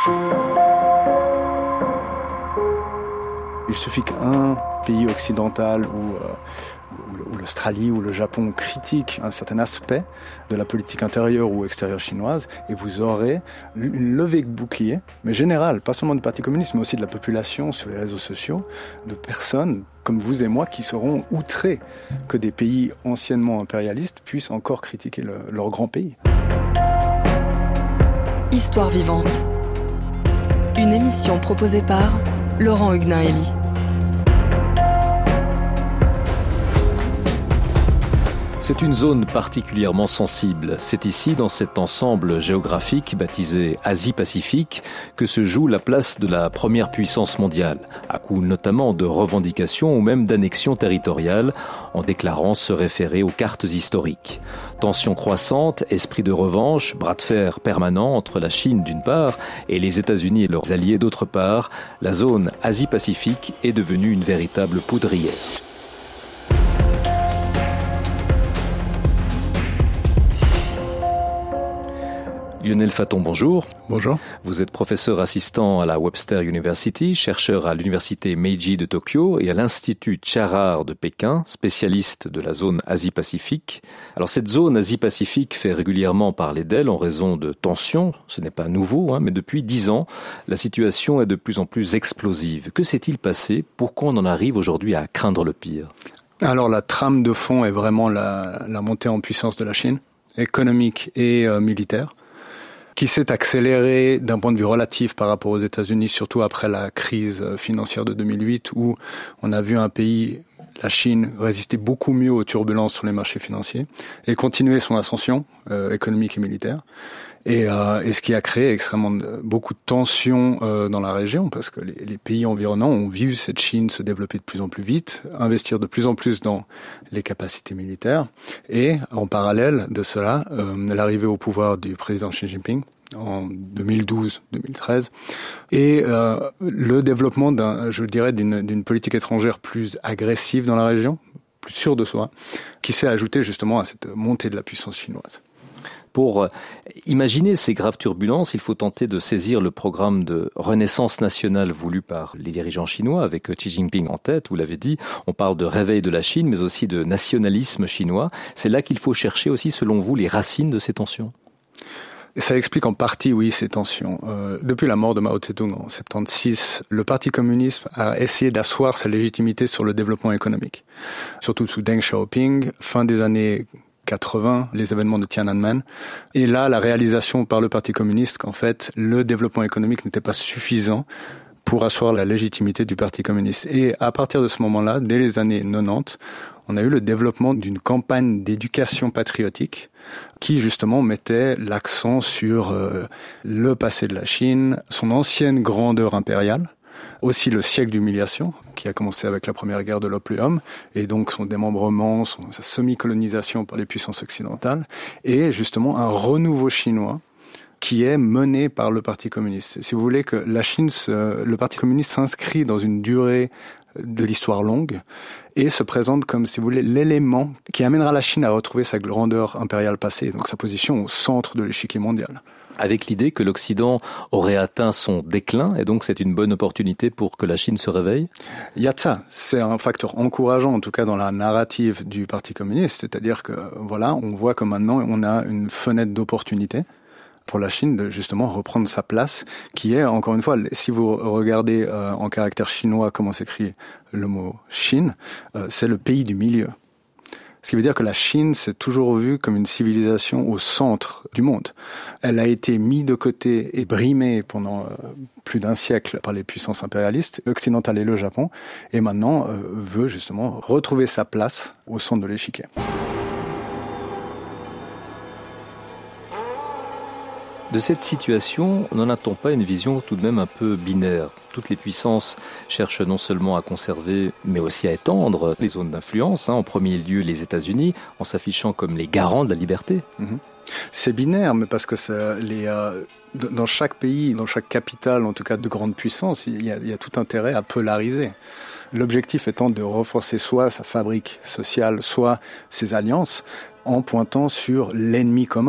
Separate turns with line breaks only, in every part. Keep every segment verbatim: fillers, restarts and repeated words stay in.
Il suffit qu'un pays occidental ou, euh, ou l'Australie ou le Japon critique un certain aspect de la politique intérieure ou extérieure chinoise et vous aurez une levée de bouclier, mais générale, pas seulement du Parti communiste, mais aussi de la population sur les réseaux sociaux, de personnes comme vous et moi qui seront outrés que des pays anciennement impérialistes puissent encore critiquer le, leur grand pays.
Histoire vivante. Une émission proposée par Laurent Huguenin-Hélie.
C'est une zone particulièrement sensible. C'est ici, dans cet ensemble géographique baptisé Asie-Pacifique, que se joue la place de la première puissance mondiale, à coup notamment de revendications ou même d'annexions territoriales, en déclarant se référer aux cartes historiques. Tensions croissantes, esprit de revanche, bras de fer permanent entre la Chine d'une part et les États-Unis et leurs alliés d'autre part, la zone Asie-Pacifique est devenue une véritable poudrière. Lionel Fatton, bonjour.
Bonjour.
Vous êtes professeur assistant à la Webster University, chercheur à l'université Meiji de Tokyo et à l'Institut Charar de Pékin, spécialiste de la zone Asie-Pacifique. Alors cette zone Asie-Pacifique fait régulièrement parler d'elle en raison de tensions. Ce n'est pas nouveau, hein, mais depuis dix ans, la situation est de plus en plus explosive. Que s'est-il passé? Pourquoi on en arrive aujourd'hui à craindre le pire?
Alors la trame de fond est vraiment la, la montée en puissance de la Chine, économique et euh, militaire, qui s'est accéléré d'un point de vue relatif par rapport aux États-Unis, surtout après la crise financière de deux mille huit, où on a vu un pays, la Chine, résister beaucoup mieux aux turbulences sur les marchés financiers et continuer son ascension euh, économique et militaire. Et, euh, et ce qui a créé extrêmement de, beaucoup de tensions euh, dans la région, parce que les, les pays environnants ont vu cette Chine se développer de plus en plus vite, investir de plus en plus dans les capacités militaires, et en parallèle de cela, euh, l'arrivée au pouvoir du président Xi Jinping en deux mille douze deux mille treize, et euh, le développement, d'un, je dirais, d'une, d'une politique étrangère plus agressive dans la région, plus sûre de soi, qui s'est ajoutée justement à cette montée de la puissance chinoise.
Pour imaginer ces graves turbulences, il faut tenter de saisir le programme de renaissance nationale voulu par les dirigeants chinois, avec Xi Jinping en tête, vous l'avez dit. On parle de réveil de la Chine, mais aussi de nationalisme chinois. C'est là qu'il faut chercher aussi, selon vous, les racines de ces tensions.
Et ça explique en partie, oui, ces tensions. Euh, depuis la mort de Mao Tse-tung en soixante-seize, le Parti communiste a essayé d'asseoir sa légitimité sur le développement économique. Surtout sous Deng Xiaoping, fin des années quatre-vingts, les événements de Tiananmen. Et là, la réalisation par le Parti communiste qu'en fait, le développement économique n'était pas suffisant pour asseoir la légitimité du Parti communiste. Et à partir de ce moment-là, dès les années quatre-vingt-dix, on a eu le développement d'une campagne d'éducation patriotique qui justement mettait l'accent sur euh, le passé de la Chine, son ancienne grandeur impériale, aussi le siècle d'humiliation, qui a commencé avec la première guerre de l'opium, et donc son démembrement, son, sa semi-colonisation par les puissances occidentales, et justement un renouveau chinois qui est mené par le Parti communiste. Si vous voulez que la Chine, se, le Parti communiste s'inscrit dans une durée de l'histoire longue et se présente comme, si vous voulez, l'élément qui amènera la Chine à retrouver sa grandeur impériale passée, donc sa position au centre de l'échiquier mondial.
Avec l'idée que l'Occident aurait atteint son déclin, et donc c'est une bonne opportunité pour que la Chine se réveille?
Il y a de ça. C'est un facteur encourageant, en tout cas dans la narrative du Parti communiste, c'est-à-dire que, voilà, on voit que maintenant on a une fenêtre d'opportunité pour la Chine de justement reprendre sa place, qui est, encore une fois, si vous regardez euh, en caractère chinois comment s'écrit le mot Chine, euh, c'est le pays du milieu. Ce qui veut dire que la Chine s'est toujours vue comme une civilisation au centre du monde. Elle a été mise de côté et brimée pendant euh, plus d'un siècle par les puissances impérialistes occidentales et le Japon, et maintenant euh, veut justement retrouver sa place au centre de l'échiquier.
De cette situation, n'en a-t-on pas une vision tout de même un peu binaire? Toutes les puissances cherchent non seulement à conserver, mais aussi à étendre les zones d'influence, hein, en premier lieu les États-Unis, en s'affichant comme les garants de la liberté.
Mmh. C'est binaire, mais parce que ça, les, euh, dans chaque pays, dans chaque capitale, en tout cas de grande puissance, il y a, il y a tout intérêt à polariser. L'objectif étant de renforcer soit sa fabrique sociale, soit ses alliances, en pointant sur l'ennemi commun.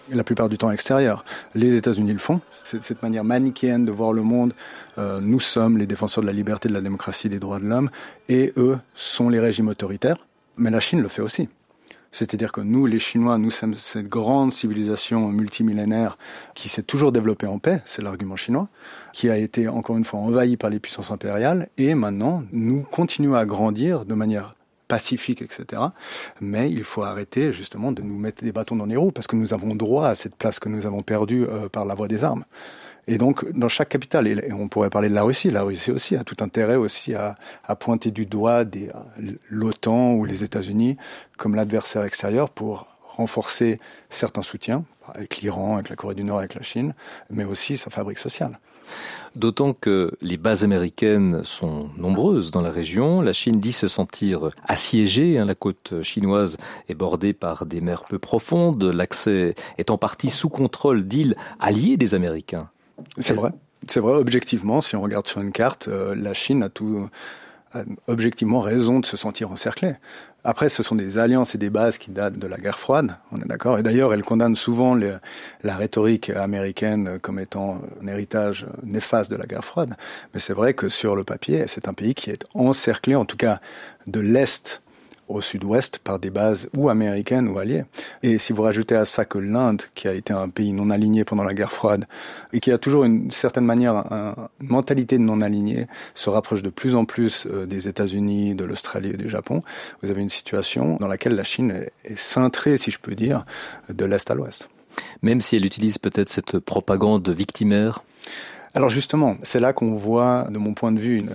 la plupart du temps extérieure. Les États-Unis le font. C'est cette manière manichéenne de voir le monde. Euh, nous sommes les défenseurs de la liberté, de la démocratie, des droits de l'homme, et eux sont les régimes autoritaires. Mais la Chine le fait aussi. C'est-à-dire que nous, les Chinois, nous sommes cette grande civilisation multimillénaire qui s'est toujours développée en paix, c'est l'argument chinois, qui a été encore une fois envahie par les puissances impériales, et maintenant, nous continuons à grandir de manière pacifique, et cetera. Mais il faut arrêter justement de nous mettre des bâtons dans les roues, parce que nous avons droit à cette place que nous avons perdue euh, par la voie des armes. Et donc, dans chaque capitale, et on pourrait parler de la Russie, la Russie aussi a tout intérêt aussi à, à pointer du doigt des, l'OTAN ou les États-Unis comme l'adversaire extérieur pour renforcer certains soutiens, avec l'Iran, avec la Corée du Nord, avec la Chine, mais aussi sa fabrique sociale.
D'autant que les bases américaines sont nombreuses dans la région. La Chine dit se sentir assiégée. La côte chinoise est bordée par des mers peu profondes. L'accès est en partie sous contrôle d'îles alliées des Américains.
C'est vrai. C'est vrai, objectivement, si on regarde sur une carte, euh, la Chine a tout, a objectivement raison de se sentir encerclée. Après, ce sont des alliances et des bases qui datent de la guerre froide, on est d'accord. Et d'ailleurs, elle condamne souvent les, la rhétorique américaine comme étant un héritage néfaste de la guerre froide. Mais c'est vrai que sur le papier, c'est un pays qui est encerclé, en tout cas de l'Est au sud-ouest, par des bases ou américaines ou alliées. Et si vous rajoutez à ça que l'Inde, qui a été un pays non aligné pendant la guerre froide, et qui a toujours une certaine manière un, une mentalité de non aligné, se rapproche de plus en plus euh, des États-Unis, de l'Australie et du Japon, vous avez une situation dans laquelle la Chine est, est cintrée, si je peux dire, de l'Est à l'Ouest.
Même si elle utilise peut-être cette propagande victimaire?
Alors justement, c'est là qu'on voit, de mon point de vue, une...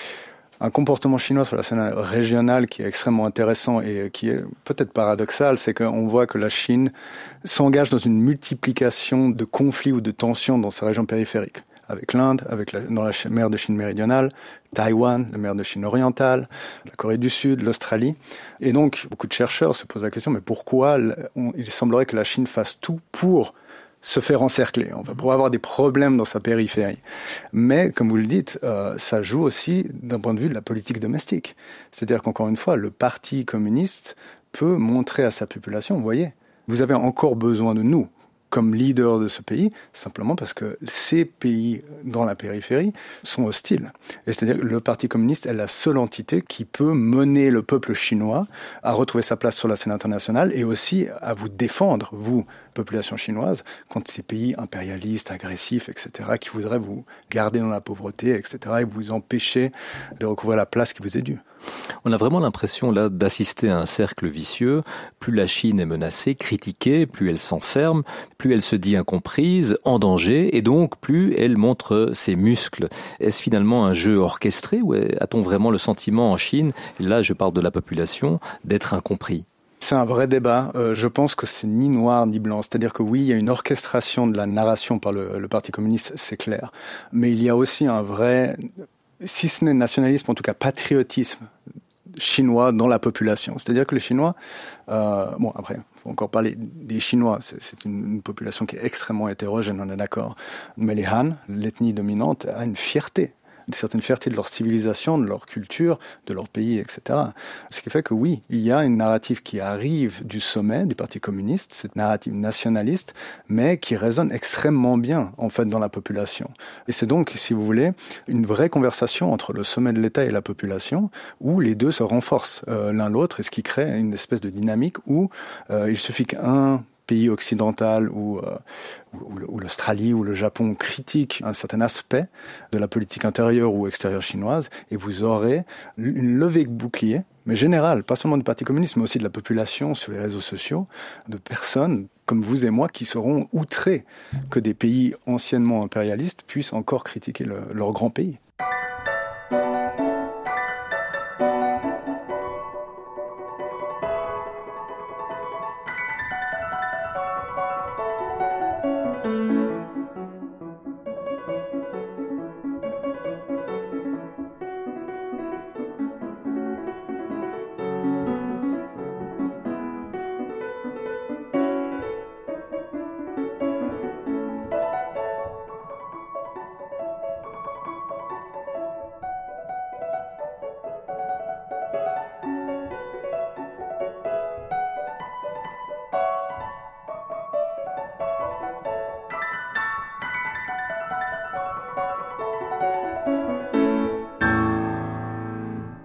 un comportement chinois sur la scène régionale qui est extrêmement intéressant et qui est peut-être paradoxal, c'est qu'on voit que la Chine s'engage dans une multiplication de conflits ou de tensions dans sa région périphérique. Avec l'Inde, avec la, dans la mer de Chine méridionale, Taïwan, la mer de Chine orientale, la Corée du Sud, l'Australie. Et donc, beaucoup de chercheurs se posent la question, mais pourquoi on, il semblerait que la Chine fasse tout pour se faire encercler, on va pouvoir avoir des problèmes dans sa périphérie. Mais, comme vous le dites, euh, ça joue aussi d'un point de vue de la politique domestique. C'est-à-dire qu'encore une fois, le parti communiste peut montrer à sa population, vous voyez, vous avez encore besoin de nous comme leader de ce pays, simplement parce que ces pays dans la périphérie sont hostiles. Et c'est-à-dire que le Parti communiste est la seule entité qui peut mener le peuple chinois à retrouver sa place sur la scène internationale et aussi à vous défendre, vous, population chinoise, contre ces pays impérialistes, agressifs, et cetera, qui voudraient vous garder dans la pauvreté, et cetera, et vous empêcher de recouvrir la place qui vous est due.
On a vraiment l'impression là d'assister à un cercle vicieux. Plus la Chine est menacée, critiquée, plus elle s'enferme, plus elle se dit incomprise, en danger, et donc plus elle montre ses muscles. Est-ce finalement un jeu orchestré ou a-t-on vraiment le sentiment en Chine, et là je parle de la population, d'être incompris ?
C'est un vrai débat. Euh, je pense que c'est ni noir ni blanc. C'est-à-dire que oui, il y a une orchestration de la narration par le, le Parti communiste, c'est clair. Mais il y a aussi un vrai, si ce n'est nationalisme, en tout cas patriotisme chinois dans la population. C'est-à-dire que les Chinois, euh, bon après, il faut encore parler des Chinois, c'est, c'est une, une population qui est extrêmement hétérogène, on est d'accord. Mais les Han, l'ethnie dominante, a une fierté. Une certaine fierté de leur civilisation, de leur culture, de leur pays, et cetera. Ce qui fait que oui, il y a une narrative qui arrive du sommet du Parti communiste, cette narrative nationaliste, mais qui résonne extrêmement bien, en fait, dans la population. Et c'est donc, si vous voulez, une vraie conversation entre le sommet de l'État et la population, où les deux se renforcent euh, l'un l'autre, et ce qui crée une espèce de dynamique où euh, il suffit qu'un pays occidental ou, euh, ou, ou l'Australie ou le Japon critiquent un certain aspect de la politique intérieure ou extérieure chinoise et vous aurez une levée de bouclier, mais générale, pas seulement du Parti communiste, mais aussi de la population sur les réseaux sociaux, de personnes comme vous et moi qui seront outrés que des pays anciennement impérialistes puissent encore critiquer le, leur grand pays.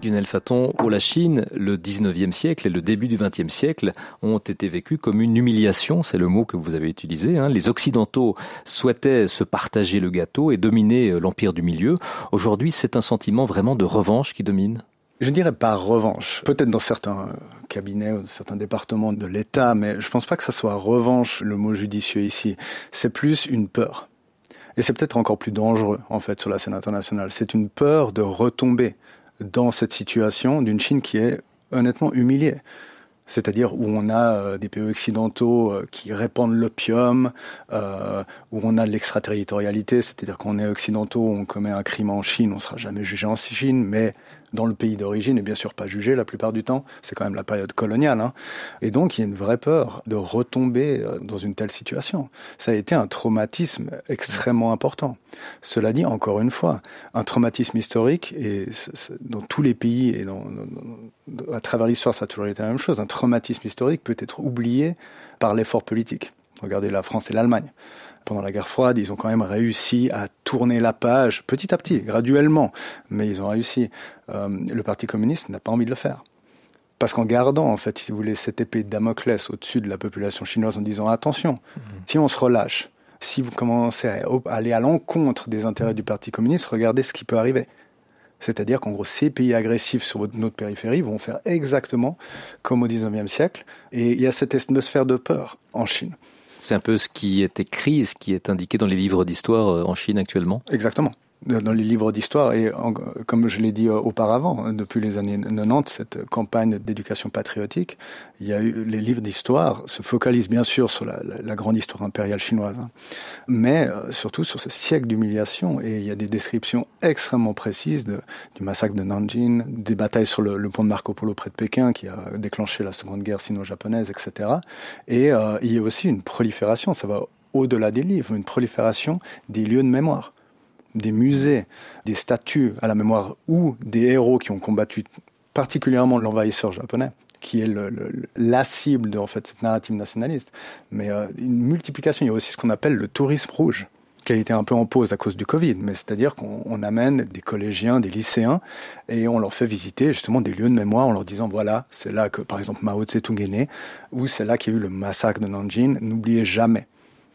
Gunnel Faton, pour la Chine, le dix-neuvième siècle et le début du vingtième siècle ont été vécus comme une humiliation, c'est le mot que vous avez utilisé. Hein. Les Occidentaux souhaitaient se partager le gâteau et dominer l'empire du milieu. Aujourd'hui, c'est un sentiment vraiment de revanche qui domine.
Je dirais pas revanche. Peut-être dans certains cabinets ou dans certains départements de l'État, mais je pense pas que ça soit revanche, le mot judicieux ici. C'est plus une peur. Et c'est peut-être encore plus dangereux, en fait, sur la scène internationale. C'est une peur de retomber dans cette situation d'une Chine qui est honnêtement humiliée. C'est-à-dire où on a euh, des pays occidentaux euh, qui répandent l'opium, euh, où on a de l'extraterritorialité, c'est-à-dire qu'on est occidentaux, on commet un crime en Chine, on ne sera jamais jugé en Chine, mais dans le pays d'origine, et bien sûr pas jugé la plupart du temps, c'est quand même la période coloniale. Hein. Et donc il y a une vraie peur de retomber dans une telle situation. Ça a été un traumatisme extrêmement important. Cela dit, encore une fois, un traumatisme historique, et dans tous les pays et dans, dans, à travers l'histoire, ça a toujours été la même chose, un traumatisme historique peut être oublié par l'effort politique. Regardez la France et l'Allemagne. Pendant la guerre froide, ils ont quand même réussi à tourner la page, petit à petit, graduellement, mais ils ont réussi. Euh, le Parti communiste n'a pas envie de le faire. Parce qu'en gardant, en fait, si vous voulez, cette épée de Damoclès au-dessus de la population chinoise en disant « attention, mmh. si on se relâche, si vous commencez à aller à l'encontre des intérêts du Parti communiste, regardez ce qui peut arriver ». C'est-à-dire qu'en gros, ces pays agressifs sur notre périphérie vont faire exactement comme au dix-neuvième siècle. Et il y a cette atmosphère de peur en Chine.
C'est un peu ce qui est écrit, ce qui est indiqué dans les livres d'histoire en Chine actuellement.
Exactement. Dans les livres d'histoire, et en, comme je l'ai dit auparavant, depuis les années quatre-vingt-dix, cette campagne d'éducation patriotique, il y a eu, les livres d'histoire se focalisent bien sûr sur la, la, la grande histoire impériale chinoise, hein, mais euh, surtout sur ce siècle d'humiliation, et il y a des descriptions extrêmement précises de, du massacre de Nanjing, des batailles sur le, le pont de Marco Polo près de Pékin qui a déclenché la seconde guerre sino-japonaise, et cetera. Et euh, il y a aussi une prolifération, ça va au-delà des livres, une prolifération des lieux de mémoire. Des musées, des statues à la mémoire ou des héros qui ont combattu particulièrement l'envahisseur japonais, qui est le, le, la cible de en fait, cette narrative nationaliste. Mais euh, une multiplication, il y a aussi ce qu'on appelle le tourisme rouge, qui a été un peu en pause à cause du Covid, mais c'est-à-dire qu'on on amène des collégiens, des lycéens, et on leur fait visiter justement des lieux de mémoire en leur disant voilà, c'est là que par exemple Mao Tse-tung est né, ou c'est là qu'il y a eu le massacre de Nanjing, n'oubliez jamais.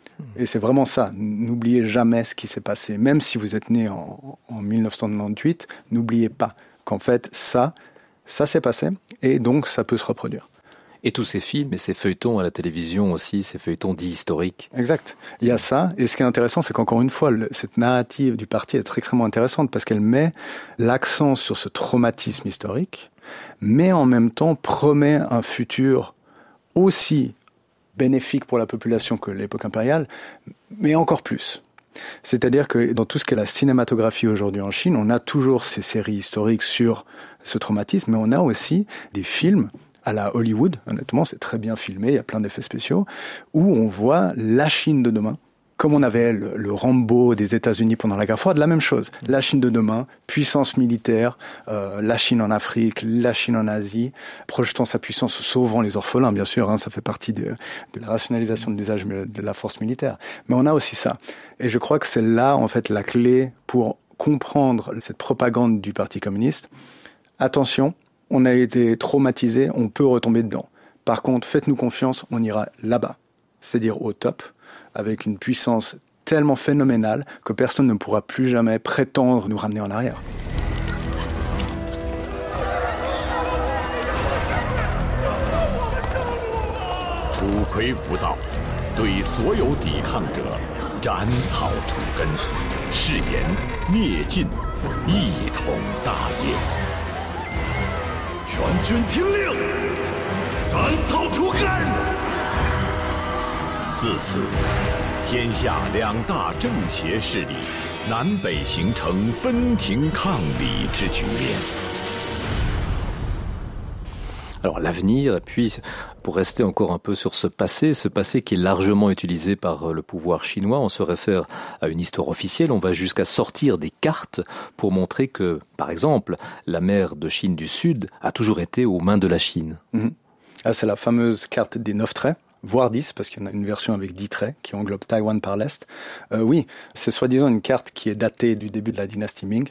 Et c'est vraiment ça, n'oubliez jamais ce qui s'est passé. Même si vous êtes né en, en dix-neuf cent quatre-vingt-dix, n'oubliez pas qu'en fait, ça, ça s'est passé, et donc ça peut se reproduire.
Et tous ces films et ces feuilletons à la télévision aussi, ces feuilletons dits historiques.
Exact. Il y a ça, et ce qui est intéressant, c'est qu'encore une fois, le, cette narrative du parti est extrêmement intéressante, parce qu'elle met l'accent sur ce traumatisme historique, mais en même temps promet un futur aussi bénéfique pour la population que l'époque impériale, mais encore plus. C'est-à-dire que dans tout ce qu'est la cinématographie aujourd'hui en Chine, on a toujours ces séries historiques sur ce traumatisme, mais on a aussi des films à la Hollywood, honnêtement, c'est très bien filmé, il y a plein d'effets spéciaux, où on voit la Chine de demain, comme on avait le, le Rambo des États-Unis pendant la guerre froide, la même chose. La Chine de demain, puissance militaire, euh, la Chine en Afrique, la Chine en Asie, projetant sa puissance, sauvant les orphelins, bien sûr, hein, ça fait partie de, de la rationalisation de l'usage de la force militaire. Mais on a aussi ça. Et je crois que c'est là, en fait, la clé pour comprendre cette propagande du Parti communiste. Attention, on a été traumatisé, on peut retomber dedans. Par contre, faites-nous confiance, on ira là-bas, c'est-à-dire au top, avec une puissance tellement phénoménale que personne ne pourra plus jamais prétendre nous ramener en arrière.
楚魁不到，对所有抵抗者斩草除根，誓言灭尽，一统大业。全军听令，斩草除根。自此，天下两大政协势力南北形成分庭抗礼之局面。
Alors l'avenir, et puis pour rester encore un peu sur ce passé, ce passé qui est largement utilisé par le pouvoir chinois, on se réfère à une histoire officielle, on va jusqu'à sortir des cartes pour montrer que, par exemple, la mer de Chine du Sud a toujours été aux mains de la Chine.
Mmh. Ah, c'est la fameuse carte des neuf traits, voire dix, parce qu'il y en a une version avec dix traits qui englobe Taïwan par l'Est. Euh, oui, c'est soi-disant une carte qui est datée du début de la dynastie Ming,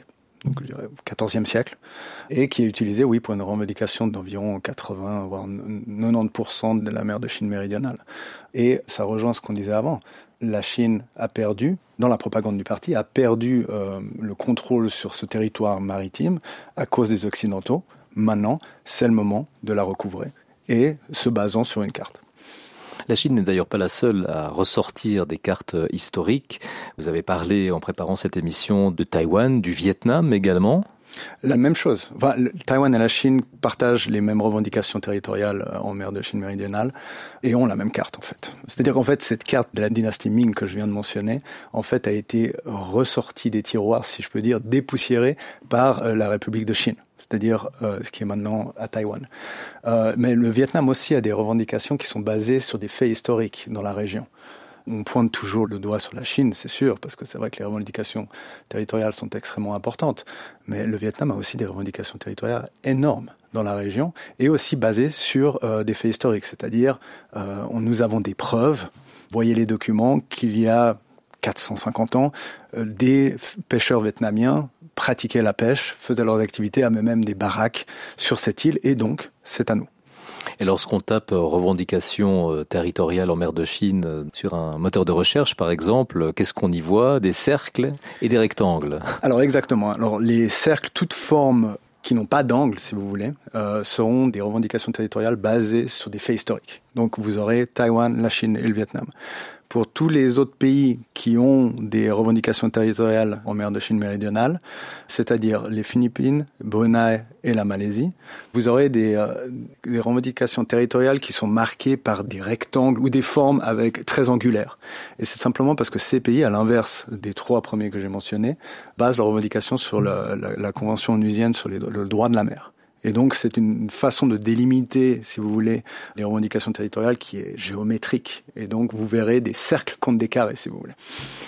donc je dirais quatorzième siècle, et qui est utilisé, oui, pour une revendication d'environ quatre-vingts, voire quatre-vingt-dix pour cent de la mer de Chine méridionale. Et ça rejoint ce qu'on disait avant. La Chine a perdu, dans la propagande du parti, a perdu euh, le contrôle sur ce territoire maritime à cause des Occidentaux. Maintenant, c'est le moment de la recouvrer, et se basant sur une carte.
La Chine n'est d'ailleurs pas la seule à ressortir des cartes historiques. Vous avez parlé en préparant cette émission de Taïwan, du Vietnam également.
La même chose. Enfin, le, Taïwan et la Chine partagent les mêmes revendications territoriales en mer de Chine méridionale et ont la même carte en fait. C'est-à-dire qu'en fait, cette carte de la dynastie Ming que je viens de mentionner, en fait, a été ressortie des tiroirs, si je peux dire, dépoussiérée par euh, la République de Chine. C'est-à-dire euh, ce qui est maintenant à Taïwan. Euh, mais le Vietnam aussi a des revendications qui sont basées sur des faits historiques dans la région. On pointe toujours le doigt sur la Chine, c'est sûr, parce que c'est vrai que les revendications territoriales sont extrêmement importantes. Mais le Vietnam a aussi des revendications territoriales énormes dans la région et aussi basées sur euh, des faits historiques. C'est-à-dire, euh, on, nous avons des preuves, voyez les documents, qu'il y a quatre cent cinquante ans, euh, des pêcheurs vietnamiens pratiquaient la pêche, faisaient leurs activités, avaient même des baraques sur cette île, et donc c'est à nous.
Et lorsqu'on tape revendications territoriales en mer de Chine sur un moteur de recherche, par exemple, qu'est-ce qu'on y voit? Des cercles et des rectangles. Alors
exactement. Alors les cercles, toutes formes qui n'ont pas d'angle, si vous voulez, euh, seront des revendications territoriales basées sur des faits historiques. Donc vous aurez Taïwan, la Chine et le Vietnam. Pour tous les autres pays qui ont des revendications territoriales en mer de Chine méridionale, c'est-à-dire les Philippines, Brunei et la Malaisie, vous aurez des, euh, des revendications territoriales qui sont marquées par des rectangles ou des formes avec très angulaires. Et c'est simplement parce que ces pays, à l'inverse des trois premiers que j'ai mentionnés, basent leurs revendications sur la, la, la Convention onusienne sur les, le droit de la mer. Et donc, c'est une façon de délimiter, si vous voulez, les revendications territoriales qui est géométrique. Et donc, vous verrez des cercles contre des carrés, si vous voulez.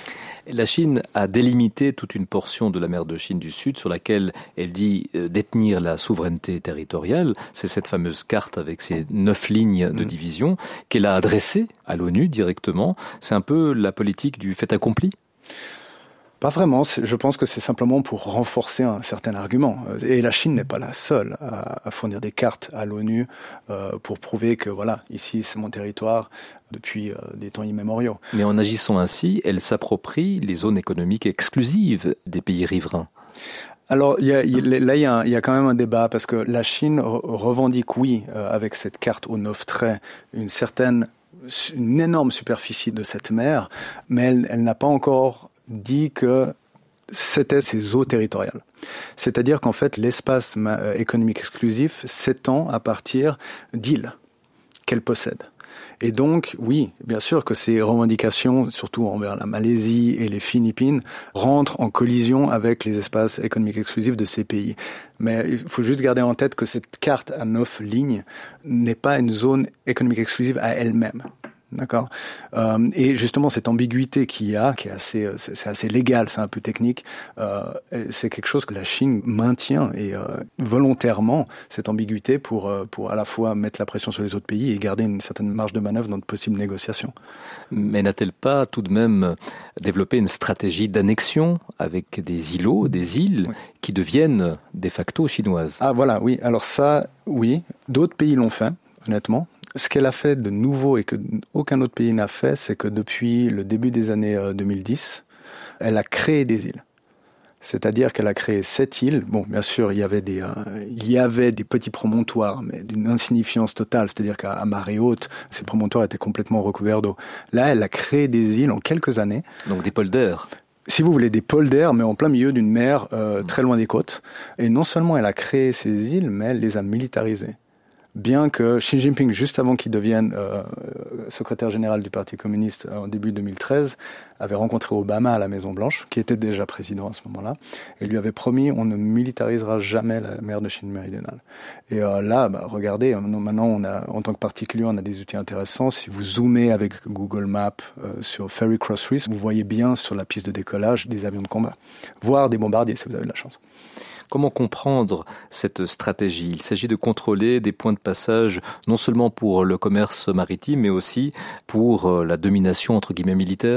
La Chine a délimité toute une portion de la mer de Chine du Sud sur laquelle elle dit détenir la souveraineté territoriale. C'est cette fameuse carte avec ces neuf lignes de division qu'elle a adressée à l'ONU directement. C'est un peu la politique du fait accompli ?
Pas vraiment, je pense que c'est simplement pour renforcer un certain argument. Et la Chine n'est pas la seule à, à fournir des cartes à l'ONU euh, pour prouver que voilà, ici c'est mon territoire depuis euh, des temps immémoriaux.
Mais en agissant ainsi, elle s'approprie les zones économiques exclusives des pays riverains.
Alors il y a, il, là il y, a, il y a quand même un débat parce que la Chine revendique, oui, euh, avec cette carte aux neuf traits, une certaine, une énorme superficie de cette mer, mais elle, elle n'a pas encore dit que c'était ses eaux territoriales. C'est-à-dire qu'en fait, l'espace économique exclusif s'étend à partir d'îles qu'elle possède. Et donc, oui, bien sûr que ces revendications, surtout envers la Malaisie et les Philippines, rentrent en collision avec les espaces économiques exclusifs de ces pays. Mais il faut juste garder en tête que cette carte à neuf lignes n'est pas une zone économique exclusive à elle-même. D'accord. Euh, et justement, cette ambiguïté qu'il y a, qui est assez, c'est, c'est assez légal, c'est un peu technique, euh, c'est quelque chose que la Chine maintient et euh, volontairement cette ambiguïté pour pour à la fois mettre la pression sur les autres pays et garder une certaine marge de manœuvre dans de possibles négociations.
Mais n'a-t-elle pas tout de même développé une stratégie d'annexion avec des îlots, des îles oui. qui deviennent de facto chinoises?
Ah voilà, oui. Alors ça, oui. D'autres pays l'ont fait, honnêtement. Ce qu'elle a fait de nouveau et que aucun autre pays n'a fait, c'est que depuis le début des années deux mille dix, elle a créé des îles. C'est-à-dire qu'elle a créé sept îles. Bon, bien sûr, il y avait des, euh, il y avait des petits promontoires, mais d'une insignifiance totale. C'est-à-dire qu'à marée haute, ces promontoires étaient complètement recouverts d'eau. Là, elle a créé des îles en quelques années.
Donc des polders.
Si vous voulez, des polders, mais en plein milieu d'une mer euh, très loin des côtes. Et non seulement elle a créé ces îles, mais elle les a militarisées. Bien que Xi Jinping, juste avant qu'il devienne euh, secrétaire général du Parti communiste en début deux mille treize, avait rencontré Obama à la Maison-Blanche, qui était déjà président à ce moment-là, et lui avait promis on ne militarisera jamais la mer de Chine méridionale. Et euh, là, bah, regardez, maintenant, on a, en tant que particulier, on a des outils intéressants. Si vous zoomez avec Google Maps euh, sur Ferry Cross Reef, vous voyez bien sur la piste de décollage des avions de combat, voire des bombardiers si vous avez de la chance.
Comment comprendre cette stratégie ? Il s'agit de contrôler des points de passage non seulement pour le commerce maritime, mais aussi pour la domination entre guillemets militaire ?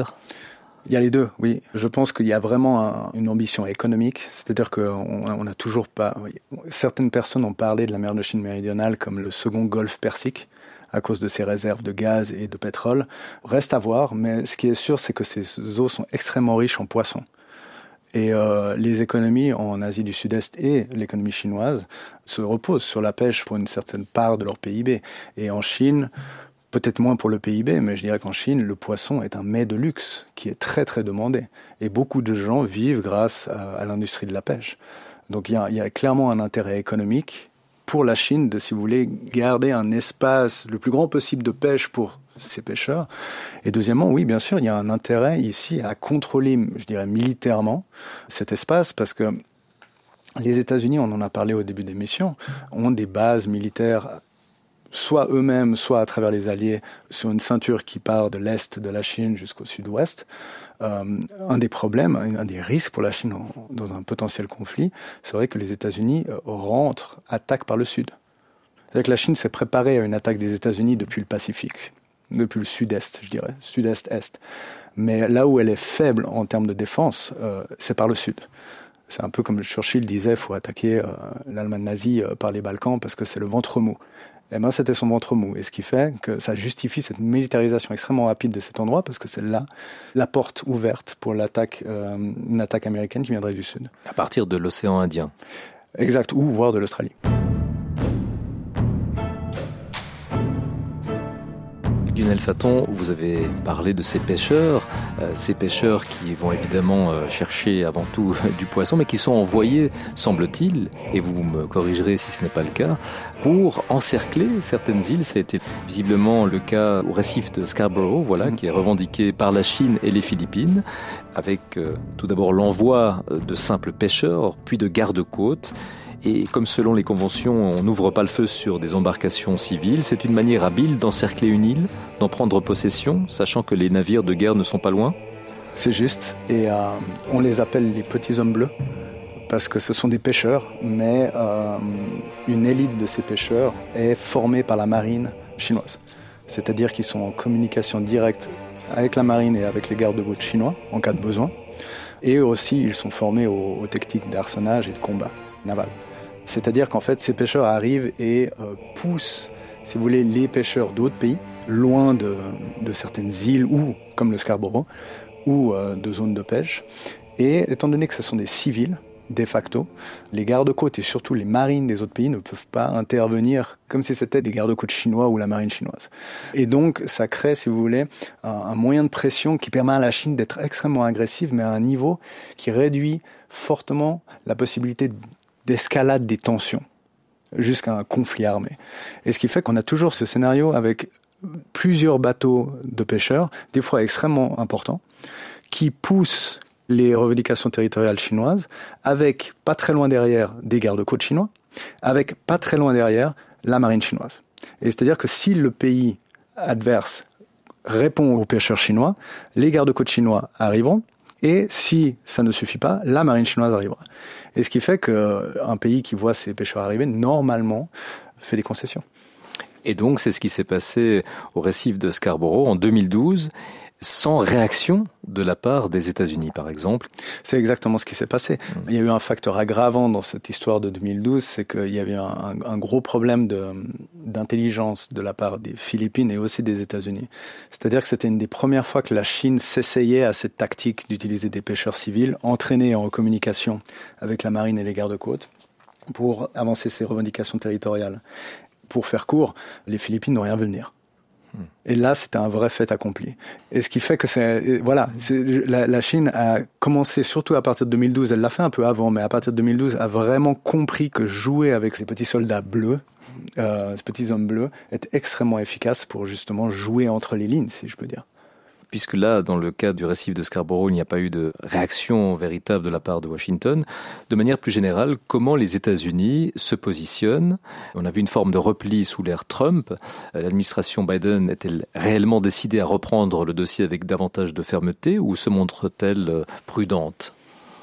Il y a les deux, oui. Je pense qu'il y a vraiment un, une ambition économique, c'est-à-dire qu'on on a toujours pas... Oui. Certaines personnes ont parlé de la mer de Chine méridionale comme le second golfe Persique, à cause de ses réserves de gaz et de pétrole. Reste à voir, mais ce qui est sûr, c'est que ces eaux sont extrêmement riches en poissons. Et euh, les économies en Asie du Sud-Est et l'économie chinoise se reposent sur la pêche pour une certaine part de leur P I B. Et en Chine, peut-être moins pour le P I B, mais je dirais qu'en Chine, le poisson est un mets de luxe qui est très très demandé. Et beaucoup de gens vivent grâce à, à l'industrie de la pêche. Donc il y a, il y a clairement un intérêt économique pour la Chine de, si vous voulez, garder un espace le plus grand possible de pêche pour ces pêcheurs. Et deuxièmement, oui, bien sûr, il y a un intérêt ici à contrôler, je dirais, militairement cet espace, parce que les États-Unis, on en a parlé au début de l'émission, ont des bases militaires, soit eux-mêmes, soit à travers les alliés, sur une ceinture qui part de l'est de la Chine jusqu'au sud-ouest. Euh, un des problèmes, un des risques pour la Chine en, dans un potentiel conflit, serait que les États-Unis euh, rentrent, attaquent par le sud. C'est-à-dire que la Chine s'est préparée à une attaque des États-Unis depuis le Pacifique, depuis le sud-est, je dirais, sud-est-est. Mais là où elle est faible en termes de défense, euh, c'est par le sud. C'est un peu comme Churchill disait, il faut attaquer euh, l'Allemagne nazie euh, par les Balkans parce que c'est le ventre mou. Eh ben, c'était son ventre mou. Et ce qui fait que ça justifie cette militarisation extrêmement rapide de cet endroit parce que c'est là la porte ouverte pour l'attaque, euh, une attaque américaine qui viendrait du sud.
À partir de l'océan Indien.
Exact, ou voire de l'Australie.
Lionel Fatton, vous avez parlé de ces pêcheurs, euh, ces pêcheurs qui vont évidemment euh, chercher avant tout du poisson, mais qui sont envoyés, semble-t-il, et vous me corrigerez si ce n'est pas le cas, pour encercler certaines îles. Ça a été visiblement le cas au récif de Scarborough, voilà, mmh. qui est revendiqué par la Chine et les Philippines, avec euh, tout d'abord l'envoi de simples pêcheurs, puis de gardes-côtes. Et comme selon les conventions, on n'ouvre pas le feu sur des embarcations civiles, c'est une manière habile d'encercler une île, d'en prendre possession, sachant que les navires de guerre ne sont pas loin.
C'est juste, et euh, on les appelle les petits hommes bleus, parce que ce sont des pêcheurs, mais euh, une élite de ces pêcheurs est formée par la marine chinoise. C'est-à-dire qu'ils sont en communication directe avec la marine et avec les gardes-côtes chinois, en cas de besoin. Et aussi, ils sont formés aux, aux techniques d'arsenage et de combat naval. C'est-à-dire qu'en fait, ces pêcheurs arrivent et euh, poussent, si vous voulez, les pêcheurs d'autres pays, loin de, de certaines îles, ou comme le Scarborough, ou euh, de zones de pêche. Et étant donné que ce sont des civils, de facto, les gardes-côtes et surtout les marines des autres pays ne peuvent pas intervenir comme si c'était des gardes-côtes chinois ou la marine chinoise. Et donc, ça crée, si vous voulez, un, un moyen de pression qui permet à la Chine d'être extrêmement agressive, mais à un niveau qui réduit fortement la possibilité de d'escalade des tensions jusqu'à un conflit armé. Et ce qui fait qu'on a toujours ce scénario avec plusieurs bateaux de pêcheurs, des fois extrêmement importants, qui poussent les revendications territoriales chinoises avec, pas très loin derrière, des gardes-côtes chinois, avec, pas très loin derrière, la marine chinoise. Et c'est-à-dire que si le pays adverse répond aux pêcheurs chinois, les gardes-côtes chinois arriveront. Et si ça ne suffit pas, la marine chinoise arrivera. Et ce qui fait qu'un pays qui voit ses pêcheurs arriver, normalement, fait des concessions.
Et donc, c'est ce qui s'est passé au récif de Scarborough en deux mille douze, sans réaction de la part des États-Unis, par exemple.
C'est exactement ce qui s'est passé. Mmh. Il y a eu un facteur aggravant dans cette histoire de deux mille douze, c'est qu'il y avait un, un, un gros problème de, d'intelligence de la part des Philippines et aussi des États-Unis. C'est-à-dire que c'était une des premières fois que la Chine s'essayait à cette tactique d'utiliser des pêcheurs civils, entraînés en communication avec la marine et les gardes-côtes, pour avancer ses revendications territoriales. Pour faire court, les Philippines n'ont rien vu venir. Et là, c'était un vrai fait accompli. Et ce qui fait que c'est, voilà, c'est, la, la Chine a commencé, surtout à partir de deux mille douze, elle l'a fait un peu avant, mais à partir de deux mille douze, a vraiment compris que jouer avec ces petits soldats bleus, euh, ces petits hommes bleus, est extrêmement efficace pour justement jouer entre les lignes, si je peux dire.
Puisque là, dans le cas du récif de Scarborough, il n'y a pas eu de réaction véritable de la part de Washington. De manière plus générale, comment les États-Unis se positionnent ? On a vu une forme de repli sous l'ère Trump. L'administration Biden est-elle réellement décidée à reprendre le dossier avec davantage de fermeté ou se montre-t-elle prudente ?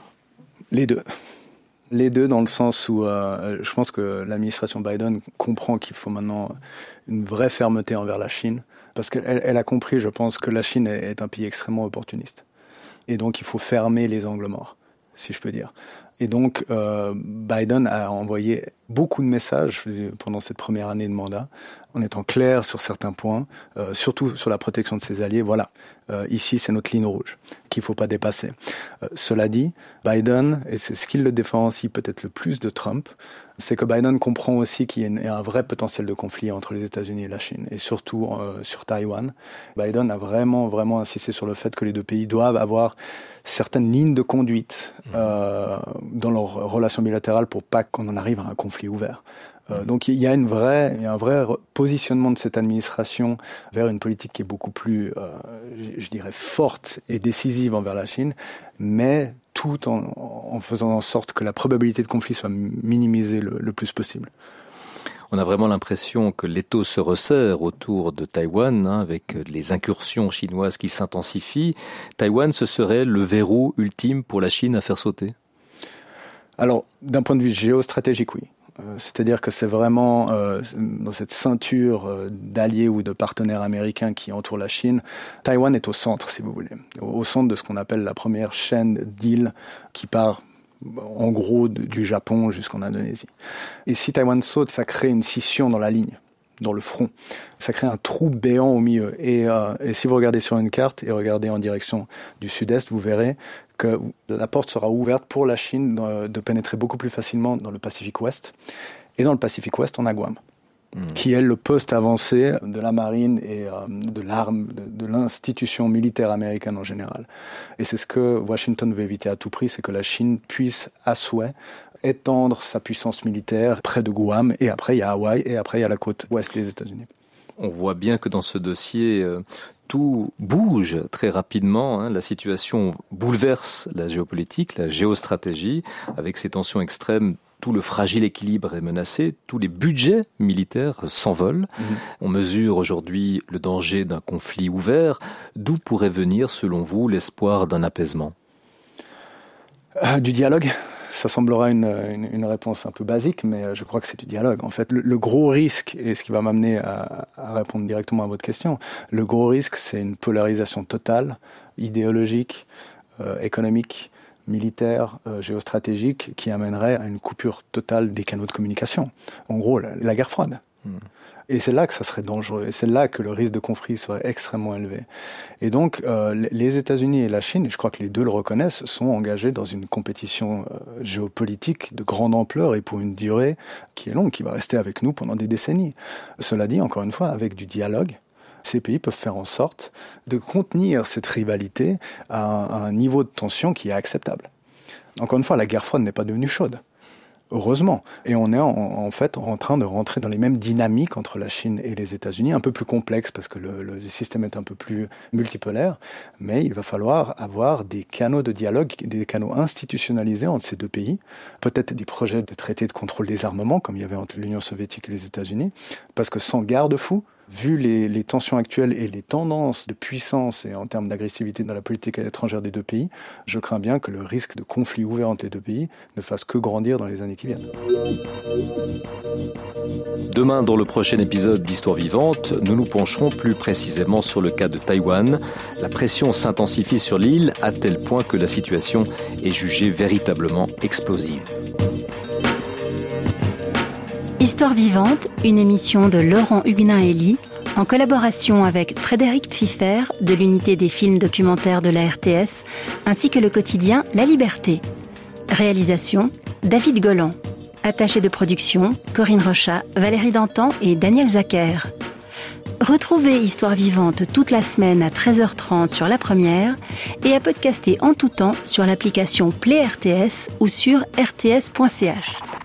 Les deux. Les deux dans le sens où euh, je pense que l'administration Biden comprend qu'il faut maintenant une vraie fermeté envers la Chine. Parce qu'elle elle a compris, je pense, que la Chine est un pays extrêmement opportuniste. Et donc, il faut fermer les angles morts, si je peux dire. Et donc, euh, Biden a envoyé beaucoup de messages pendant cette première année de mandat, en étant clair sur certains points, euh, surtout sur la protection de ses alliés. Voilà, euh, ici, c'est notre ligne rouge, qu'il ne faut pas dépasser. Euh, cela dit, Biden, et c'est ce qui le différencie peut-être le plus de Trump, c'est que Biden comprend aussi qu'il y a un vrai potentiel de conflit entre les États-Unis et la Chine, et surtout euh, sur Taïwan. Biden a vraiment, vraiment insisté sur le fait que les deux pays doivent avoir certaines lignes de conduite euh, dans leurs relations bilatérales pour pas qu'on en arrive à un conflit ouvert. Euh, donc il y a une vraie, il y a un vrai positionnement de cette administration vers une politique qui est beaucoup plus, euh, je, je dirais, forte et décisive envers la Chine, mais tout en, en faisant en sorte que la probabilité de conflit soit minimisée le, le plus possible.
On a vraiment l'impression que l'étau se resserre autour de Taïwan, hein, avec les incursions chinoises qui s'intensifient. Taïwan, ce serait le verrou ultime pour la Chine à faire sauter ?
Alors, d'un point de vue géostratégique, oui. Euh, c'est-à-dire que c'est vraiment euh, dans cette ceinture euh, d'alliés ou de partenaires américains qui entourent la Chine. Taïwan est au centre, si vous voulez, au, au centre de ce qu'on appelle la première chaîne d'îles qui part en gros du Japon jusqu'en Indonésie. Et si Taïwan saute, ça crée une scission dans la ligne, dans le front. Ça crée un trou béant au milieu. Et, euh, et si vous regardez sur une carte et regardez en direction du sud-est, vous verrez que la porte sera ouverte pour la Chine de, de pénétrer beaucoup plus facilement dans le Pacifique Ouest. Et dans le Pacifique Ouest, on a Guam, mmh. qui est le poste avancé de la marine et euh, de l'arme, de, de l'institution militaire américaine en général. Et c'est ce que Washington veut éviter à tout prix, c'est que la Chine puisse à souhait étendre sa puissance militaire près de Guam, et après il y a Hawaï, et après il y a la côte ouest des États-Unis.
On voit bien que dans ce dossier, euh, tout bouge très rapidement. Hein. La situation bouleverse la géopolitique, la géostratégie, avec ces tensions extrêmes. Tout le fragile équilibre est menacé, tous les budgets militaires s'envolent. Mmh. On mesure aujourd'hui le danger d'un conflit ouvert. D'où pourrait venir, selon vous, l'espoir d'un apaisement ?
euh, Du dialogue. Ça semblera une, une, une réponse un peu basique, mais je crois que c'est du dialogue. En fait, le, le gros risque, et ce qui va m'amener à, à répondre directement à votre question, le gros risque, c'est une polarisation totale, idéologique, euh, économique, militaire, euh, géostratégique, qui amènerait à une coupure totale des canaux de communication. En gros, la, la guerre froide. Mmh. Et c'est là que ça serait dangereux, et c'est là que le risque de conflit serait extrêmement élevé. Et donc, euh, les États-Unis et la Chine, et je crois que les deux le reconnaissent, sont engagés dans une compétition euh, géopolitique de grande ampleur et pour une durée qui est longue, qui va rester avec nous pendant des décennies. Cela dit, encore une fois, avec du dialogue, ces pays peuvent faire en sorte de contenir cette rivalité à un, à un niveau de tension qui est acceptable. Encore une fois, la guerre froide n'est pas devenue chaude. Heureusement. Et on est en, en fait en train de rentrer dans les mêmes dynamiques entre la Chine et les États-Unis, un peu plus complexes parce que le, le système est un peu plus multipolaire, mais il va falloir avoir des canaux de dialogue, des canaux institutionnalisés entre ces deux pays, peut-être des projets de traité de contrôle des armements, comme il y avait entre l'Union soviétique et les États-Unis, parce que sans garde-fou, vu les, les tensions actuelles et les tendances de puissance et en termes d'agressivité dans la politique étrangère des deux pays, je crains bien que le risque de conflit ouvert entre les deux pays ne fasse que grandir dans les années qui viennent.
Demain, dans le prochain épisode d'Histoire vivante, nous nous pencherons plus précisément sur le cas de Taïwan. La pression s'intensifie sur l'île à tel point que la situation est jugée véritablement explosive.
Histoire vivante, une émission de Laurent Huguenin-Elie, en collaboration avec Frédéric Pfiffer de l'unité des films documentaires de la R T S, ainsi que le quotidien La Liberté. Réalisation, David Golan. Attaché de production, Corinne Rochat, Valérie Dantan et Daniel Zacher. Retrouvez Histoire vivante toute la semaine à treize heures trente sur La Première et à podcaster en tout temps sur l'application Play R T S ou sur r t s point c h.